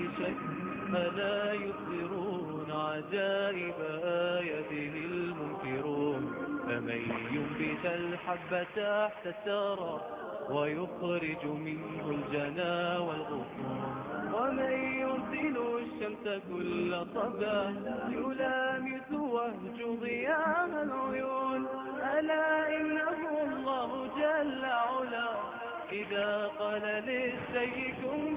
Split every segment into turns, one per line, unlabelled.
شك ألا يبصرون عجائب آياته المنكرون فمن ينبت الحب تحت الثرى ويخرج منه الجنى والغصون ومن يرسل الشمس كل صباح يلامس وهج ضياء العيون ألا إنه الله جل علا إذا قال للشيء كن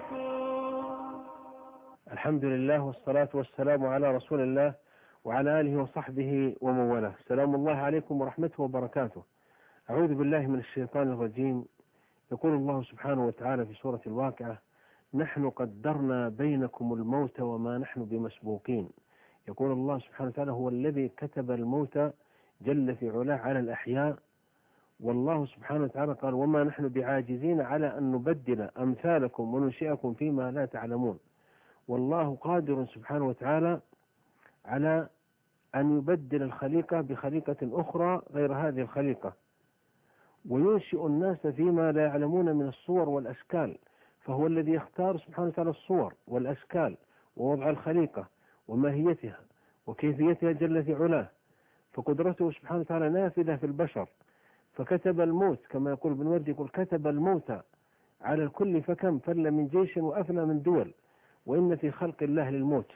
فيكون.
الحمد لله والصلاة والسلام على رسول الله وعلى آله وصحبه ومن والاه. سلام الله عليكم ورحمته وبركاته. أعوذ بالله من الشيطان الرجيم. يقول الله سبحانه وتعالى في سورة الواقعة: نحن قدرنا بينكم الموت وما نحن بمسبوقين. يقول الله سبحانه وتعالى: هو الذي كتب الموت جل في علاه على الأحياء، والله سبحانه وتعالى قال: وما نحن بعاجزين على أن نبدل أمثالكم وننشئكم فيما لا تعلمون. والله قادر سبحانه وتعالى على أن يبدل الخليقة بخليقة أخرى غير هذه الخليقة، وينشئ الناس فيما لا يعلمون من الصور والأشكال، فهو الذي يختار سبحانه وتعالى الصور والأشكال ووضع الخليقة وماهيتها وكيفيتها جل في علاه، فقدرته سبحانه وتعالى نافذة في البشر. فكتب الموت كما يقول ابن وردي، يقول: كتب الموت على الكل فكم فل من جيش وأفنى من دول، وإن في خلق الله للموت،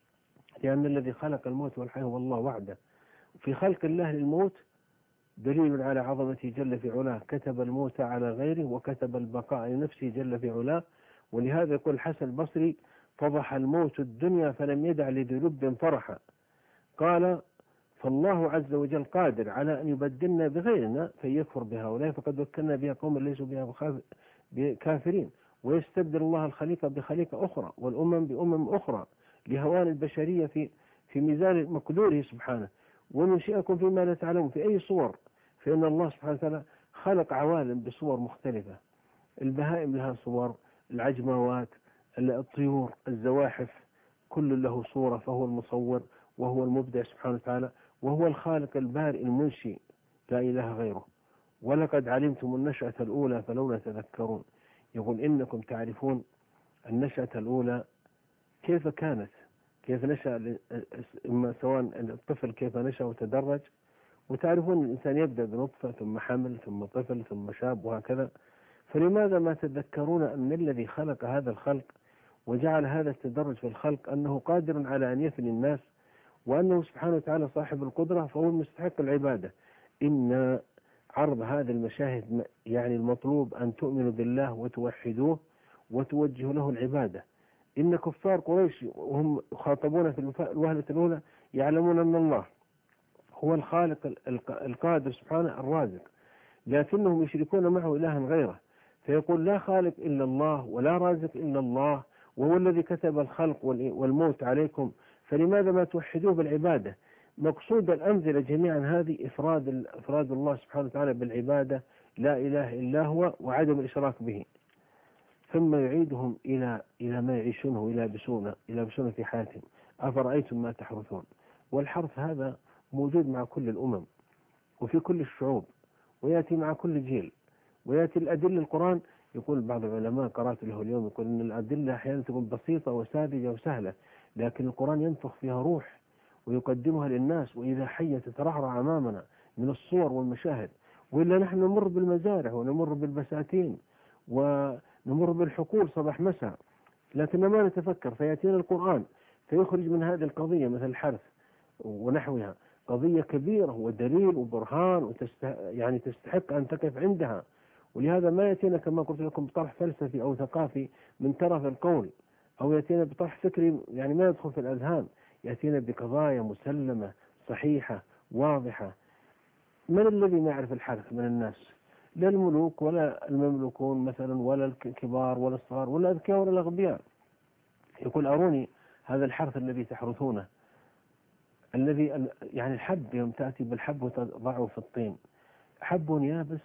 لأن الذي خلق الموت والحياة هو الله وحده. في خلق الله للموت دليل على عظمته جل في علاه، كتب الموت على غيره وكتب البقاء لنفسه جل في علاه. ولهذا يقول الحسن البصري: فضح الموت الدنيا فلم يدع لذي لب فرحا. قال: فالله عز وجل قادر على أن يبدلنا بغيرنا فيكفر بهؤلاء فقد وكلنا بها قوم ليسوا بها كافرين، ويستبدل الله الخليقة بخليقة أخرى والأمم بأمم أخرى لهوان البشرية في ميزان مقدوره سبحانه. وننشئكم فيما لا تعلمون في أي صور، فإن الله سبحانه وتعالى خلق عوالم بصور مختلفة. البهائم لها صور، العجموات، الطيور، الزواحف، كل له صورة، فهو المصور وهو المبدع سبحانه وتعالى، وهو الخالق البارئ المنشئ لا إله غيره. ولقد علمتم النشأة الأولى فلولا تذكرون. يقول: إنكم تعرفون النشأة الأولى كيف كانت، كيف نشأ سواء الطفل كيف نشأ وتدرج، وتعرفون الإنسان يبدأ بنطفة ثم حمل ثم طفل ثم شاب وهكذا. فلماذا ما تذكرون أن الذي خلق هذا الخلق وجعل هذا التدرج في الخلق أنه قادر على أن يفني الناس، وأنه سبحانه وتعالى صاحب القدرة، فهو المستحق العبادة. إن عرض هذه المشاهد يعني المطلوب أن تؤمنوا بالله وتوحدوه وتوجهوا له العبادة. إن كفار قريش وهم خاطبون في الوهلة الأولى يعلمون أن الله هو الخالق القادر سبحانه الرازق، لكنهم يشركون معه إلها غيره، فيقول: لا خالق إلا الله ولا رازق إلا الله، وهو الذي كتب الخلق والموت عليكم، فلماذا ما توحدوه بالعبادة؟ مقصود الأمثلة جميعا هذه إفراد الله سبحانه وتعالى بالعبادة، لا إله إلا هو، وعدم الإشراك به. ثم يعيدهم إلى ما يعيشونه يلبسونه في حياتهم. أفرأيتم ما تحرثون. والحرث هذا موجود مع كل الأمم وفي كل الشعوب، ويأتي مع كل جيل، ويأتي الأدلة. القرآن يقول بعض العلماء قرأت له اليوم يقول إن الأدلة أحيانا تكون بسيطة وساذجة وسهلة، لكن القرآن ينفخ فيها روح ويقدمها للناس، وإذا حية تترعرع أمامنا من الصور والمشاهد. وإلا نحن نمر بالمزارع ونمر بالبساتين ونمر بالحقول صباح مساء، لكن ما نتفكر، فيأتينا القرآن فيخرج من هذه القضية مثل الحرث ونحوها قضية كبيرة ودليل وبرهان يعني تستحق أن تقف عندها. ولهذا ما يأتينا كما قلت لكم بطرح فلسفي أو ثقافي من طرف القول، أو يأتينا بطرح فكري يعني ما يدخل في الأذهان، يأتينا بقضايا مسلمة صحيحة واضحة. من الذي ما يعرف الحرث من الناس؟ لا الملوك ولا المملوكون مثلا، ولا الكبار ولا الصغار ولا الأذكياء ولا الأغبياء. يقول: أروني هذا الحرث الذي تحرثونه، الذي يعني الحب، يوم تأتي بالحب وتضعه في الطين، حب يابس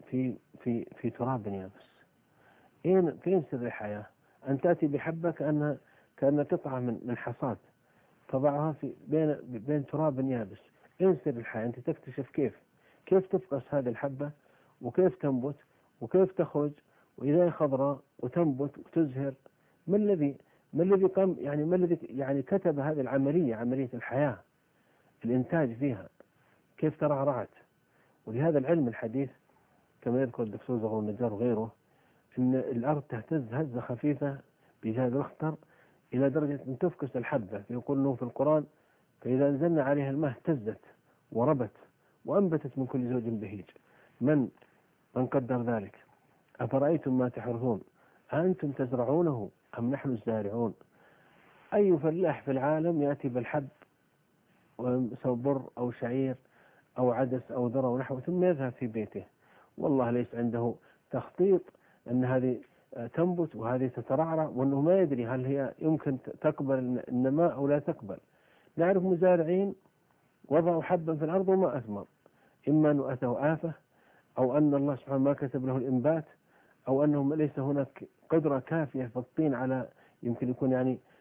في تراب يابس. فين سر الحياة؟ أن تأتي بحبة كأن قطعة من حصاد تضعها بين تراب يابس. إيه سر الحياة؟ أنت تكتشف كيف تفقس هذه الحبة، وكيف تنبت، وكيف تخرج، وإذا خضراء وتنبت وتزهر. ما ما الذي قام يعني ما الذي يعني كتب هذه العملية، عملية الحياة، الإنتاج فيها كيف ترعرعت؟ ولهذا العلم الحديث كما يذكر الدكتور زغلول النجار وغيره أن الأرض تهتز هزة خفيفة بجهاد الأخطر إلى درجة أن تفكس الحبة، يقول له في القرآن: فإذا أنزلنا عليها الماء اهتزت وربت وأنبتت من كل زوج بهيج. من قدر ذلك؟ أفرأيتم ما تحرثون أأنتم تزرعونه أم نحن الزارعون؟ أي فلاح في العالم يأتي بالحب سواء بر أو شعير أو عدس أو ذرة ونحوه ثم يذهب في بيته، والله ليس عنده تخطيط أن هذه تنبت وهذه تترعرع، وأنه ما يدري هل هي يمكن تقبل النماء أو لا تقبل. نعرف مزارعين وضعوا حبا في الأرض وما أثمر، إما أنه أتوا آفة أو أن الله سبحانه ما كتب له الإنبات أو أنه ليس هناك قدرة كافية في الطين على يمكن يكون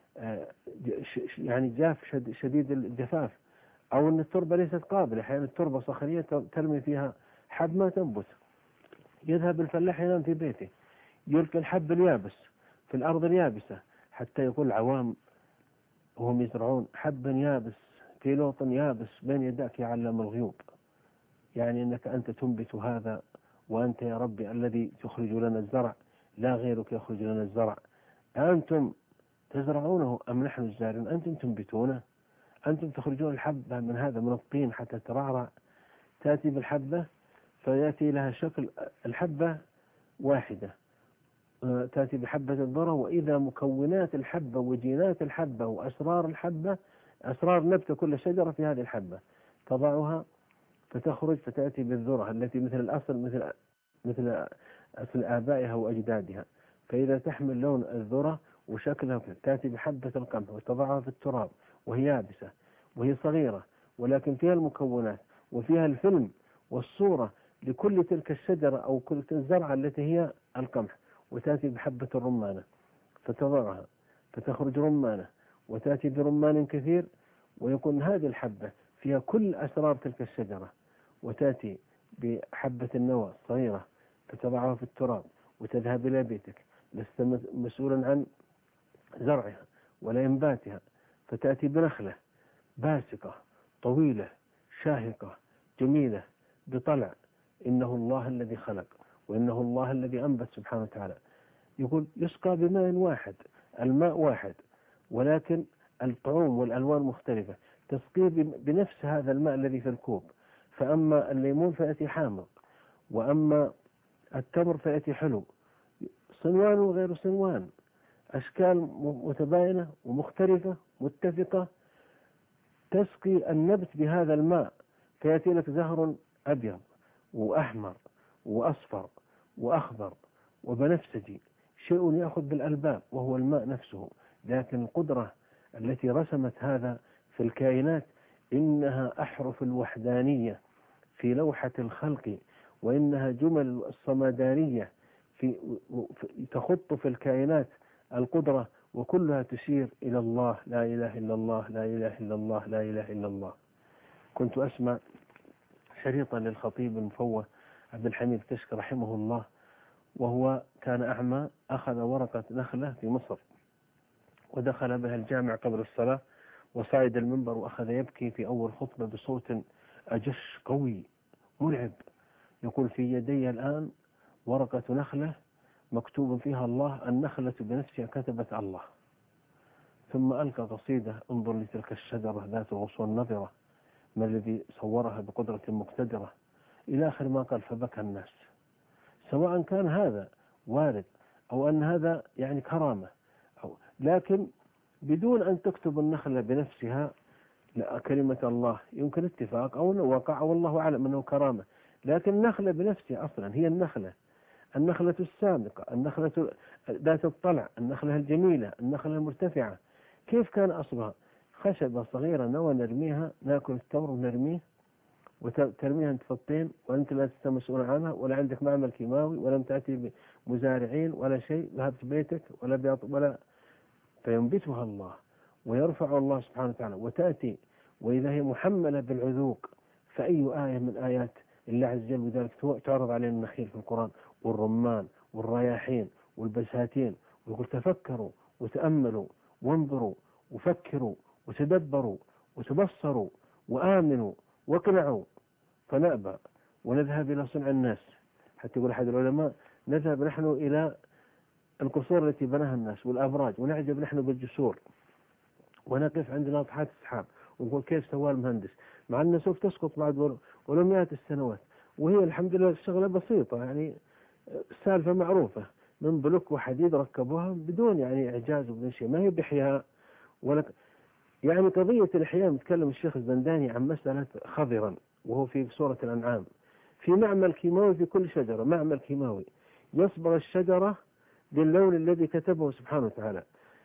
يعني جاف شديد الجفاف، أو أن التربة ليست قابلة، أحيانا التربة صخرية ترمي فيها حب ما تنبت. يذهب الفلاح ينام في بيته يلقي الحب اليابس في الأرض اليابسة، حتى يقول العوام وهم يزرعون: حب يابس في لوط يابس بين يداك يا علام الغيوب. يعني أنك أنت تنبت هذا، وأنت يا ربي الذي تخرج لنا الزرع، لا غيرك يخرج لنا الزرع. أنتم تزرعونه أم نحن الزارعون؟ أنتم تنبتونه، أنتم تخرجون الحبة من هذا من الطين حتى ترعرع. تأتي بالحبة فيأتي لها شكل الحبة واحدة، تأتي بحبة الذرة، وإذا مكونات الحبة وجينات الحبة وأسرار الحبة، أسرار نبت كل شجرة في هذه الحبة، تضعها فتخرج فتأتي بالذرة التي مثل الأصل، مثل أصل آبائها وأجدادها. فإذا تحمل لون الذرة وشكلها، تأتي بحبة القمح وتضعها في التراب وهي يابسة وهي صغيرة، ولكن فيها المكونات وفيها الفيلم والصورة لكل تلك الشجرة أو كل الزرعة التي هي القمح. وتأتي بحبة الرمانة فتضعها فتخرج رمانة، وتأتي برمان كثير ويكون هذه الحبة فيها كل أسرار تلك الشجرة. وتأتي بحبة النوى صغيرة فتضعها في التراب وتذهب إلى بيتك، لست مسؤولا عن زرعها ولا إنباتها، فتأتي بنخلة باسقة طويلة شاهقة جميلة بطلع. إنه الله الذي خلق وإنه الله الذي أنبت سبحانه وتعالى. يقول يسقى بماء واحد، الماء واحد ولكن الطعوم والألوان مختلفة، تسقيه بنفس هذا الماء الذي في الكوب. فأما الليمون فيأتي حامض، وأما التمر فيأتي حلو، صنوان وغير صنوان، أشكال متباينة ومختلفة متفقة. تسقي النبت بهذا الماء فيأتي لك زهر أبيض وأحمر وأصفر وأخضر وبنفسجي، شيء يأخذ بالألباب وهو الماء نفسه. لكن القدرة التي رسمت هذا في الكائنات إنها أحرف الوحدانية في لوحة الخلق، وإنها جمل الصمدانية تخط في الكائنات القدرة، وكلها تشير إلى الله. لا إله إلا الله، لا إله إلا الله، لا إله إلا الله. كنت أسمع شريطا للخطيب المفوه عبد الحميد كشك رحمه الله، وهو كان أعمى، أخذ ورقة نخلة في مصر ودخل بها الجامع قبل الصلاة، وصعد المنبر وأخذ يبكي في أول خطبة بصوت أجش قوي مرعب، يقول: في يدي الآن ورقة نخلة مكتوب فيها الله، النخلة بنفسها كتبت الله. ثم ألقى قصيدة: انظر لتلك الشجرة ذات الغصون النضرة، ما الذي صورها بقدرة مقتدرة، إلى آخر ما قال. فبكى الناس، سواء كان هذا وارد أو أن هذا يعني كرامة، لكن بدون أن تكتب النخلة بنفسها كلمة الله يمكن اتفاق أو أنه وقع والله أعلم أنه كرامة. لكن النخلة بنفسها أصلا هي النخلة السامقة، النخلة ذات الطلع، النخلة الجميلة، النخلة المرتفعة. كيف كان أصلها؟ خشبة صغيرة نوى نرميها، ناكل التمر ونرميه وترميها انت في الطين، وانت لا مسؤول عنها ولا عندك معمل كيماوي ولم تأتي بمزارعين ولا شيء، ذهبت بيتك ولا فينبتها الله ويرفع الله سبحانه وتعالى. وتأتي وإذا هي محملة بالعذوق، فأي آية من آيات الله عز وجل بذلك تعرض علينا النخيل في القرآن والرمان والرياحين والبساتين، ويقول: تفكروا وتأملوا وانظروا وفكروا وتدبروا وتبصروا وآمنوا واقنعوا، فنأبى ونذهب إلى صنع الناس. حتى يقول أحد العلماء: نذهب نحن إلى القصور التي بناها الناس والأبراج، ونعجب نحن بالجسور، ونقف عند ناطحات السحاب ونقول كيف سوى المهندس، مع أنه سوف تسقط بعد ولو مئات السنوات، وهي الحمد لله الشغلة بسيطة، يعني السالفة معروفة، من بلوك وحديد ركبوها بدون يعني إعجاز وبدون شيء، ما هي بإحياء ولا يعني قضية الإحياء. متكلم الشيخ الزنداني عن مسألة خضرا وهو في سورة الأنعام، في معمل كيماوي في كل شجرة، معمل كيماوي يصبغ الشجرة باللون الذي كتبه سبحانه وتعالى.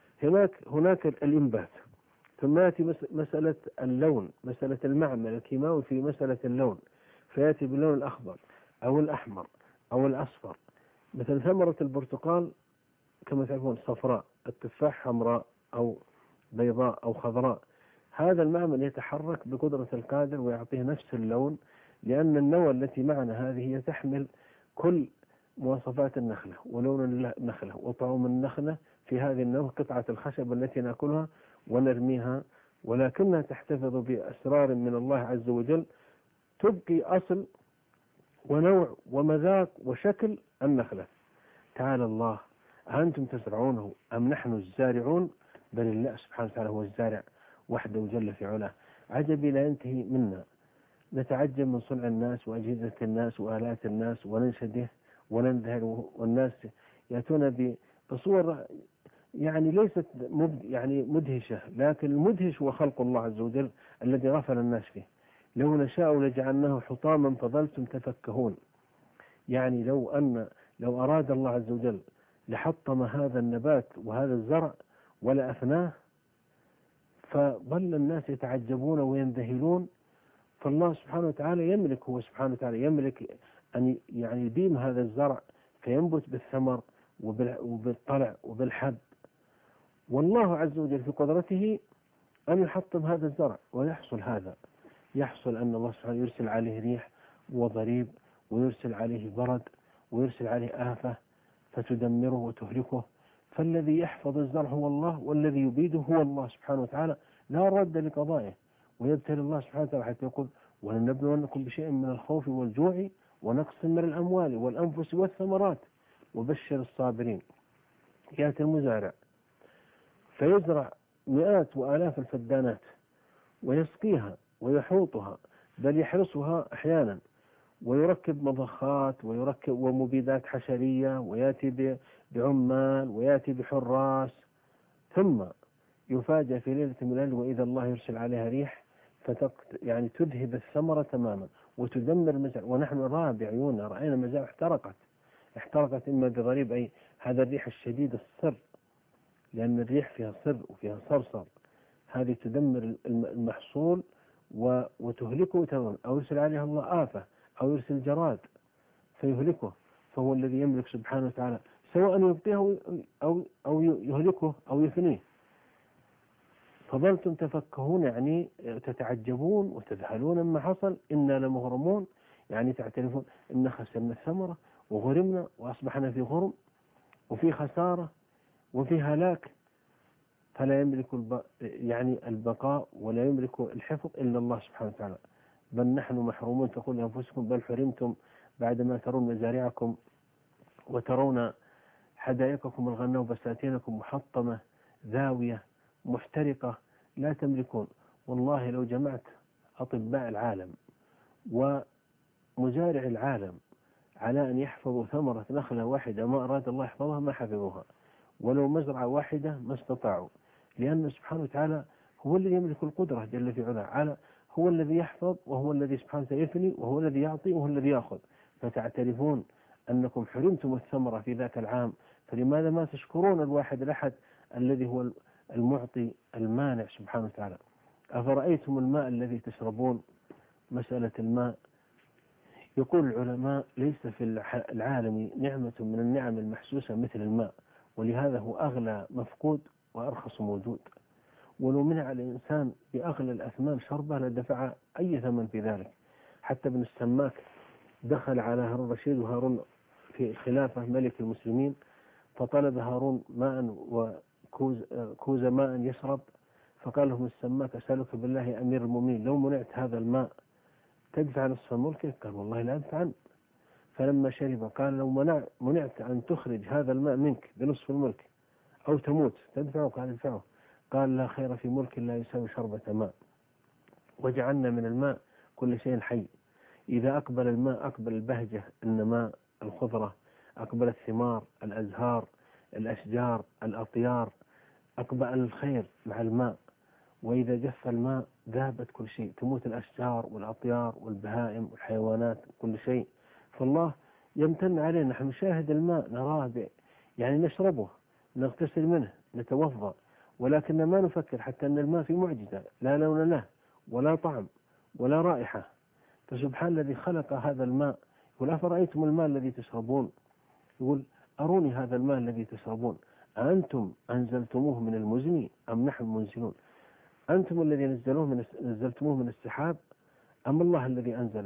هناك الإنبات، ثم يأتي مسألة اللون، مسألة المعمل الكيماوي في مسألة اللون، فيأتي باللون الأخضر أو الأحمر أو الأصفر. مثل ثمرة البرتقال كما تعرفون صفراء، التفاح حمراء أو بيضاء أو خضراء. هذا المعمل يتحرك بقدرة القادر ويعطيه نفس اللون، لأن النوى التي معنا هذه هي تحمل كل مواصفات النخلة ولون النخلة وطعم النخلة. في هذه النوى قطعة الخشب التي نأكلها ونرميها، ولكنها تحتفظ بأسرار من الله عز وجل، تبقي أصل ونوع ومذاق وشكل النخلة. تعالى الله، أنتم تزرعونه أم نحن الزارعون؟ بل الله سبحانه وتعالى هو الزارع وحده جل في علاه. عجبي لا ينتهي منا، نتعجب من صنع الناس وأجهزة الناس وآلات الناس وننشده وننذهل، والناس يأتون بصور يعني ليست يعني مدهشة، لكن المدهش هو خلق الله عز وجل الذي غفل الناس فيه. لو نشاء لجعلناه حطاما فظلتم تفكهون. يعني لو أراد الله عز وجل لحطم هذا النبات وهذا الزرع ولا أفناه، فظل الناس يتعجبون وينذهلون. فالله سبحانه وتعالى يملك، هو سبحانه وتعالى يملك أن يعني يديم هذا الزرع فينبت بالثمر وبالطلع وبالحب، والله عز وجل في قدرته أن يحطم هذا الزرع ويحصل هذا. يحصل أن الله سبحانه يرسل عليه ريح وضريب، ويرسل عليه برد، ويرسل عليه آفة فتدمره وتهلكه. فالذي يحفظ الزرع هو الله، والذي يبيده هو الله سبحانه وتعالى، لا رد لقضائه. ويبتلي الله سبحانه وتعالى حتى يقول: ولنبلونكم بشيء من الخوف والجوع ونقص من الأموال والأنفس والثمرات وبشر الصابرين. يأتي المزارع فيزرع مئات وآلاف الفدانات ويسقيها ويحوطها، بل يحرسها أحيانا، ويركب مضخات ويركب ومبيدات حشرية، ويأتي بعمال ويأتي بحراس، ثم يفاجأ في ليلة من الليل وإذا الله يرسل عليها ريح يعني تذهب الثمرة تماما وتدمر المزارع. ونحن نراها بعيوننا، رأينا مزارع احترقت إما بضريب، أي هذا الريح الشديد الصر، لأن الريح فيها صر وفيها صرصر، هذه تدمر المحصول وتهلكه تماما، أو يرسل عليها الله آفة أو يرسل جراد فيهلكه. فهو الذي يملك سبحانه وتعالى سواء يبقيه أو يهلكه أو يفنيه. فظلتم تفكهون يعني تتعجبون وتذهلون مما حصل، إنا لمغرمون، يعني تعترفون إن خسرنا الثمرة وغرمنا وأصبحنا في غرم وفي خسارة وفي هلاك. فلا يملك يعني البقاء ولا يملك الحفظ إلا الله سبحانه وتعالى. بل نحن محرومون، تقول لأنفسكم بل حرمتم بعدما ترون مزارعكم وترون حدائقكم الغناء وبساتينكم محطمة ذاوية محترقة لا تملكون. والله لو جمعت أطباء العالم ومزارع العالم على أن يحفظوا ثمرة نخلة واحدة ما أراد الله يحفظها ما حفظوها، ولو مزرعة واحدة ما استطاعوا، لأن سبحانه وتعالى هو الذي يملك القدرة جل في علاه، هو الذي يحفظ وهو الذي سبحانه وتعالى يفني وهو الذي يعطي وهو الذي يأخذ. فتعترفون أنكم حرمتم الثمرة في ذاك العام، فلماذا ما تشكرون الواحد الأحد الذي هو المعطي المانع سبحانه وتعالى؟ أفرأيتم الماء الذي تشربون. مسألة الماء يقول العلماء ليس في العالم نعمة من النعم المحسوسة مثل الماء، ولهذا هو أغلى مفقود وأرخص موجود. ولو منع الإنسان بأغلى الأثمان شربه لدفع أي ثمن في ذلك. حتى ابن السماك دخل على هارون الرشيد وهارون في خلافة ملك المسلمين، فطلب هارون ماء كوز ماء يشرب، فقال لهم السماك أسألك بالله يا أمير المؤمنين لو منعت هذا الماء تدفع نصف ملكك؟ قال والله لا أدفع عنه. فلما شرب قال لو منعت أن تخرج هذا الماء منك بنصف الملك أو تموت تدفعه؟ قال ادفعه. قال لا خير في ملك لا يساوي شربة ماء، وجعلنا من الماء كل شيء حي. إذا أقبل الماء أقبل البهجة، النماء، الخضرة، أقبل الثمار، الأزهار، الأشجار، الأطيار، أقبل الخير مع الماء. وإذا جف الماء ذهبت كل شيء، تموت الأشجار والأطيار والبهائم والحيوانات كل شيء. فالله يمتن علينا، نحن نشاهد الماء نراه يعني نشربه، نغتسل منه، نتوضأ، ولكن ما نفكر حتى أن الماء في معجزة لا لون له ولا طعم ولا رائحة. فسبحان الذي خلق هذا الماء. يقول أفرأيتم الماء الذي تشربون، يقول أروني هذا الماء الذي تشربون أأنتم أنزلتموه من المزن أم نحن المنزلون؟ أنتم الذي نزلتموه من السحاب أم الله الذي أنزله؟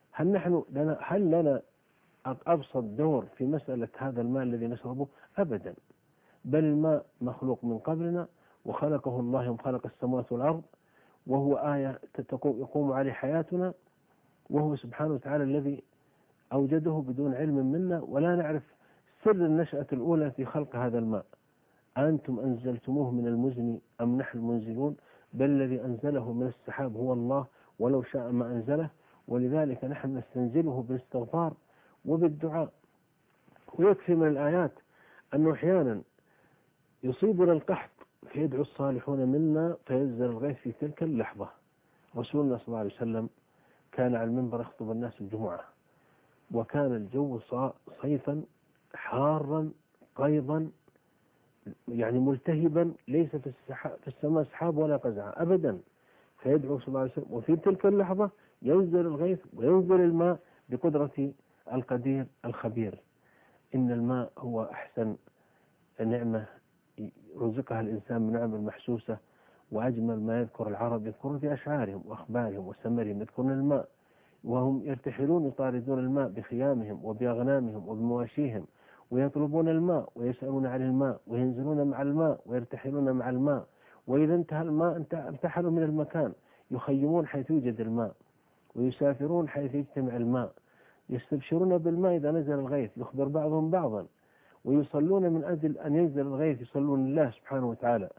هل لنا أبسط دور في مسألة هذا الماء الذي نشربه؟ أبدا، بل الماء مخلوق من قبلنا وخلقه الله يوم خلق السماوات والأرض، وهو آية يقوم عليه حياتنا، وهو سبحانه وتعالى الذي أوجده بدون علم منا، ولا نعرف سر النشأة الأولى في خلق هذا الماء. أنتم أنزلتموه من المزن أم نحن المنزلون؟ بل الذي أنزله من السحاب هو الله، ولو شاء ما أنزله. ولذلك نحن نستنزله بالاستغفار وبالدعاء. ويكفي من الآيات أنه أحيانا يصيبنا القحط فيدعو الصالحون منا فينزل الغيث في تلك اللحظة. رسولنا صلى الله عليه وسلم كان على المنبر يخطب الناس الجمعة، وكان الجو صيفا حارا قيضا، يعني ملتهبا، ليس في السماء سحاب ولا قزعة أبدا. فيدعو صلى الله عليه وسلم، وفي تلك اللحظة ينزل الغيث وينزل الماء بقدرة القدير الخبير. إن الماء هو أحسن نعمة رزقها الإنسان من نعم المحسوسة، وأجمل ما يذكر العرب يذكرون في أشعارهم وأخبارهم وسمرهم، يذكرون الماء وهم يرتحلون يطاردون الماء بخيامهم وبأغنامهم وبمواشيهم، ويطلبون الماء ويسألون عن الماء وينزلون مع الماء ويرتحلون مع الماء، وإذا انتهى الماء ارتحلوا من المكان، يخيمون حيث يوجد الماء ويسافرون حيث يجتمع الماء، يستبشرون بالماء إذا نزل الغيث، يخبر بعضهم بعضا، ويصلون من أجل أن ينزل الغيث، يصلون لله سبحانه وتعالى.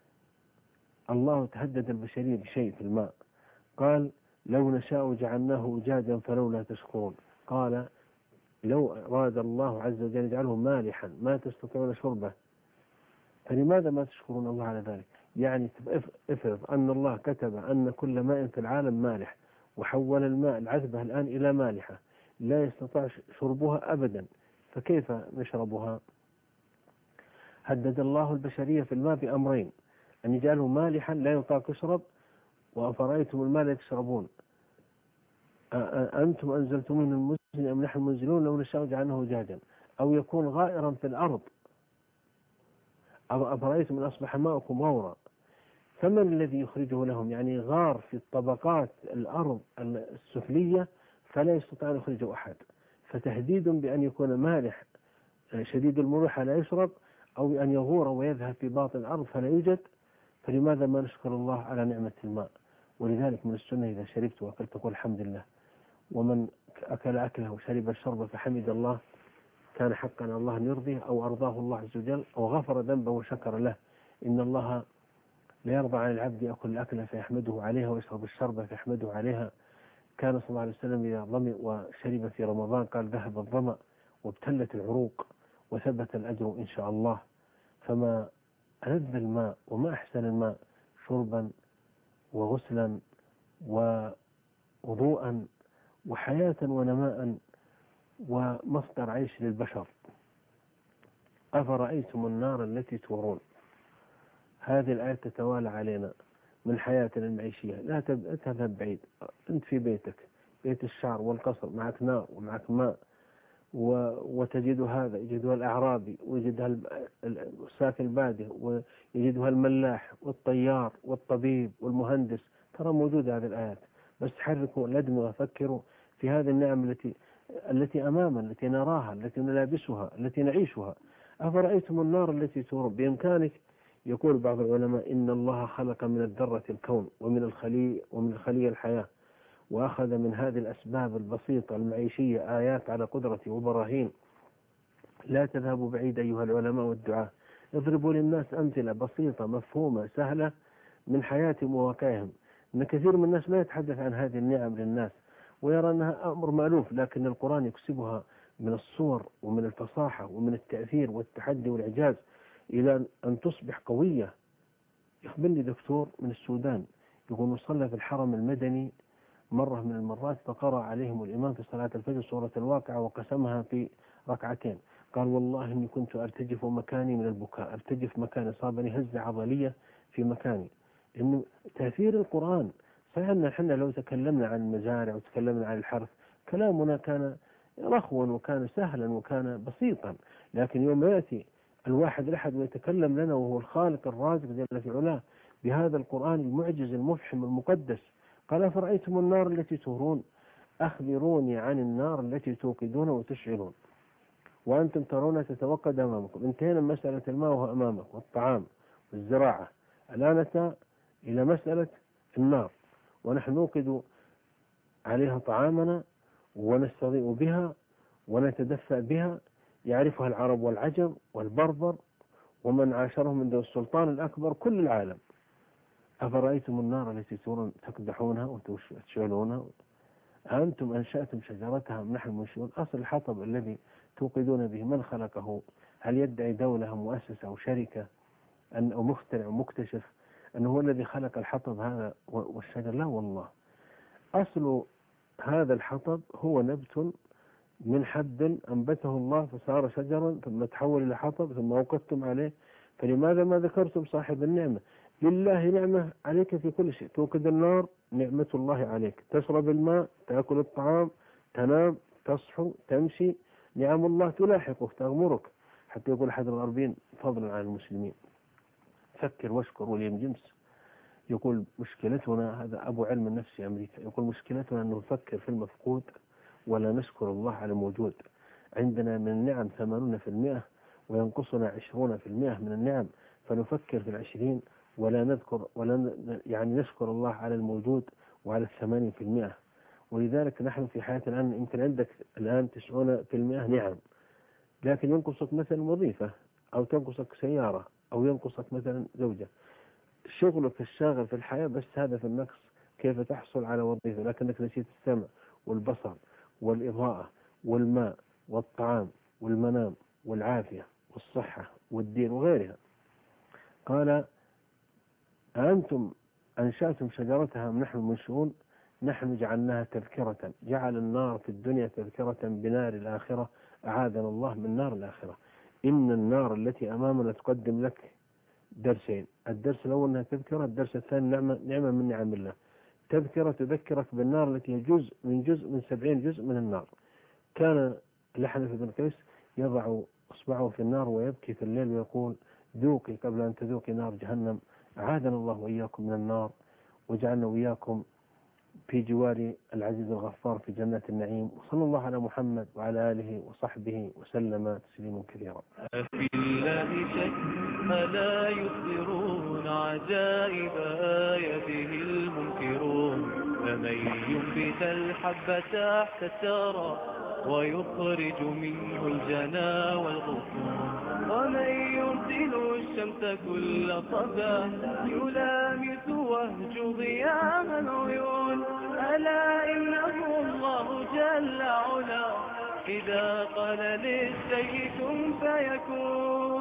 الله تهدد البشرية بشيء في الماء، قال لو نشاء جعلناه أجاجا فلولا تشكرون. قال لو أراد الله عز وجل يجعله مالحا ما تستطيعون شربه فلماذا ما تشكرون الله على ذلك؟ يعني افرض أن الله كتب أن كل ماء في العالم مالح، وحول الماء العذبة الآن إلى مالحة لا يستطيع شربها أبدا، فكيف نشربها؟ هدد الله البشرية في الماء بأمرين: أن يجعله مالحا لا يطاق يشرب، وأفرأيتم الماء الذي تشربون أنتم أنزلتم من المزن أم نحن المنزلون لو نشاء جعلناه أجاجا، أو يكون غائرا في الأرض، أو أفرأيتم من أصبح ماؤكم غورا فمن الذي يخرجه لهم؟ يعني غار في الطبقات الأرض السفلية فلا يستطيع أن يخرجه أحد، فتهديد بأن يكون مالح شديد الملوحة لا يشرب، أو بأن يغور ويذهب في باطن الأرض فلا يوجد. فلماذا ما نشكر الله على نعمة الماء؟ ولذلك من السنة إذا شربت وأكلت تقول الحمد لله، ومن أكل أكله وشرب الشرب فحمد الله كان حقا على الله أن يرضيه، أو أرضاه الله عز وجل، أو غفر ذنبه وشكر له. إن الله لا يرضى عن العبد يأكل الأكل فيحمده عليها ويشرب الشرب فيحمده عليها. كان صلى الله عليه وسلم إذا ظمئ وشرب في رمضان قال ذهب الظمأ وابتلت العروق وثبت الأجر إن شاء الله. فما ألذ الماء وما أحسن الماء شربا وغسلا ووضوءا وحياة ونماء ومصدر عيش للبشر. أفرأيتم النار التي تورون. هذه الآية تتوالى علينا من حياتنا المعيشية. لا تذهب بعيد، أنت في بيتك، بيت الشعر والقصر، معك نار ومعك ماء، وتجد هذا يجدها الأعرابي ويجدها الساكن البادية ويجدها الملاح والطيار والطبيب والمهندس. ترى موجودة هذه الآيات، بس حركوا الأدمغة، فكروا في هذه النعم التي أمامنا، التي نراها، التي نلابسها، التي نعيشها. أفرأيتم النار التي تورون. بإمكانك يقول بعض العلماء إن الله خلق من الذرة الكون ومن الخلية الحياة، وأخذ من هذه الأسباب البسيطة المعيشية آيات على قدرته وبراهين. لا تذهبوا بعيد أيها العلماء والدعاة، اضربوا للناس أمثلة بسيطة مفهومة سهلة من حياتهم وواقعهم. إن كثير من الناس لا يتحدث عن هذه النعم للناس ويرى أنها أمر مألوف، لكن القرآن يكسبها من الصور ومن الفصاحة ومن التأثير والتحدي والإعجاز إلى أن تصبح قوية. يخبرني دكتور من السودان يقول صلى في الحرم المدني مرة من المرات، فقرأ عليهم الإمام في صلاة الفجر سورة الواقعة وقسمها في ركعتين. قال والله إني كنت أرتجف مكاني من البكاء، أرتجف مكاني، صابني هزة عضلية في مكاني. إنه تأثير القرآن. صحيح أن احنا لو تكلمنا عن المزارع وتكلمنا عن الحرث كلامنا كان رخوا وكان سهلا وكان بسيطا، لكن يوم يأتي الواحد الأحد ويتكلم لنا وهو الخالق الرازق جل في علاه بهذا القرآن المعجز المفحم المقدس، قال أفرأيتم النار التي تورون أخبروني عن النار التي توقدون وتشعلون وأنتم ترون تتوقد أمامكم. انتهينا من مسألة الماء وهو أمامك والطعام والزراعة، الآن أتى إلى مسألة النار، ونحن نوقد عليها طعامنا ونستضيء بها ونتدفأ بها، يعرفها العرب والعجم والبربر ومن عاشرهم من ذوي السلطان الأكبر كل العالم. أفرأيتم النار التي تورون تقدحونها وتشعلونها أنتم أنشأتم شجرتها أم نحن المنشئون؟ أصل الحطب الذي توقدون به من خلقه؟ هل يدعي دولة مؤسسة أو شركة أو مخترع ومكتشف أنه هو الذي خلق الحطب هذا والشجر؟ لا والله، أصل هذا الحطب هو نبت من حب أنبته الله فصار شجرا ثم تحول إلى حطب ثم أوقدتم عليه. فلماذا ما ذكرتم صاحب النعمة؟ لله نعمة عليك في كل شيء. توقد النار نعمة الله عليك، تشرب الماء، تأكل الطعام، تنام، تصحو، تمشي، نعم الله تلاحقك تغمرك. حتى يقول أحد الغربيين فضلا عن المسلمين فكر واشكر وليم جنس، يقول مشكلتنا، هذا أبو علم النفس أمريكا، يقول مشكلتنا أنه نفكر في المفقود ولا نشكر الله على الموجود. عندنا من النعم 80% وينقصنا 20% من النعم، فنفكر في 20 ولا نذكر يعني نشكر الله على الموجود وعلى 80%. ولذلك نحن في حياة الآن يمكن عندك الآن 90% نعم، لكن ينقصك مثلا وظيفة أو تنقصك سيارة أو ينقصك مثلا زوجة، شغلك الشاغل في الحياة بس هذا في النقص، كيف تحصل على وظيفة، لكنك نسيت السمع والبصر والإضاءة والماء والطعام والمنام والعافية والصحة والدين وغيرها. قال أنتم أنشأتم شجرتها أم نحن المنشئون؟ نحن جعلناها تذكرة، جعل النار في الدنيا تذكرة بنار الآخرة، أعاذنا الله من نار الآخرة. إن النار التي أمامنا تقدم لك درسين، الدرس الأول أنها تذكرة، الدرس الثاني نعمة من نعم الله. تذكرة تذكرك بالنار التي هي جزء من 70 جزء من النار. كان الأحنف بن قيس يضع إصبعه في النار ويبكي في الليل ويقول ذوقي قبل أن تذوقي نار جهنم. أعاذنا الله وإياكم من النار وجعلنا وإياكم في جوار العزيز الغفار في جنات النعيم. وصلى الله على محمد وعلى آله وصحبه وسلم تسليما كثيرا.
في الله شك ألا يخبرون عجائب آياته المنكرون. فمن ينبت الحب تحت الثرى ويخرج منه الجنا والغصون. ومن يرسل الشمس كل صباح يلامس وهج ضياء العيون. ألا إنه الله جل علا إذا قال للشيء كن فيكون.